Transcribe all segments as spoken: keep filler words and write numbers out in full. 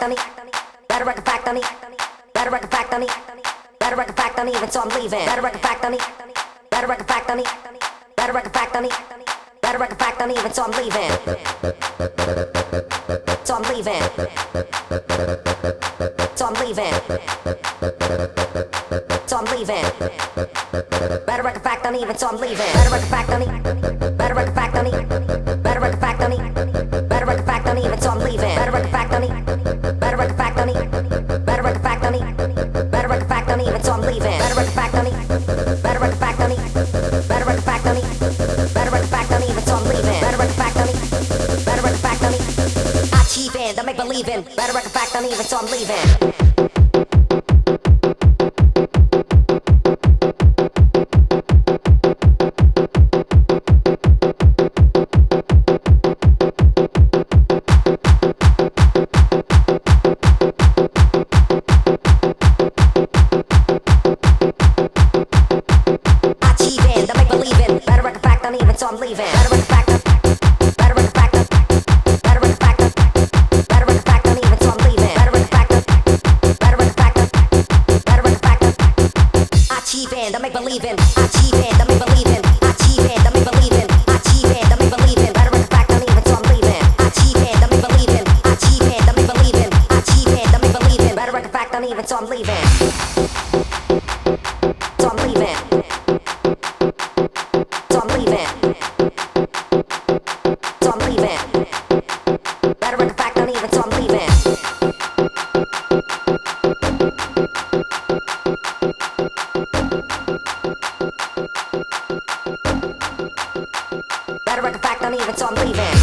on me. Better work a fact on me. Better work a fact on me. Better work a fact on me, even so I'm leaving. Better work a fact on me. Better work a fact on me. Better work a fact on me. Better work a fact on me, even so I'm leaving. So I'm leaving. So I'm leaving. So I'm leaving. Better work a fact on me, even so I'm leaving. Better work a fact on me. Better work a fact on me. Better work a fact on me. Better work a fact on me, even so I'm leaving. Better work a fact on me. Better work a fact on me. Better work a fact on me. Better work a fact on me, even so I'm leaving. Better work a fact on me. Better work a fact on me. Better work a fact on me. Better work a fact on me, even so I'm leaving. Better work a fact on me. Better work a fact on me. I cheap in, don't make believing. Better work a fact on me, even so I'm leaving. So I'm leaving. Better work a fact on. Better work a fact on. Better work a fact on. Better work a fact on, even so I'm leaving. Better work a fact on. Better work a fact on. Better work a fact on. I cheap in, don't make believing. I cheap in, don't make believing. I cheap in, don't make believing. I cheap in, don't make believing. Better work a fact on, even so I'm leaving. I cheap in, don't make believing. I cheap in, don't make believing. I cheap in, don't make believing. Better work a fact on, even so I'm leaving. So I'm leaving. So I'm leaving. So I'm leaving. Better work a fact on even, so I'm leaving. Better work a fact on even, so I'm leaving.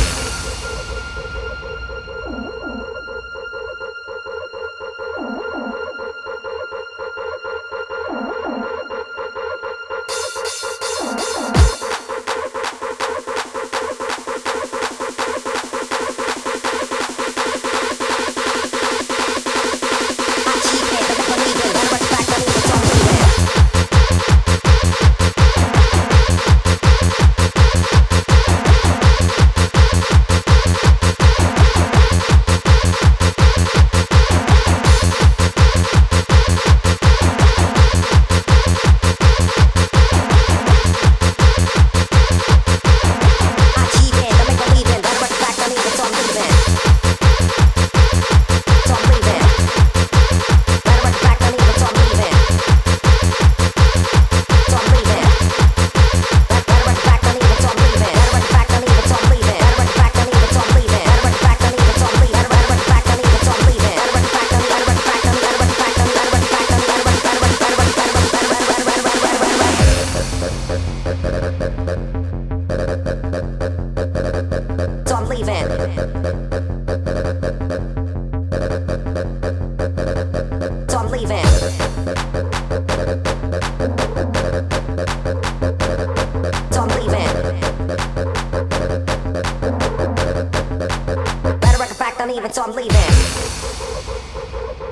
So I'm leaving. So I'm leaving. So I'm leaving. Better work a fact on even, so I'm leaving.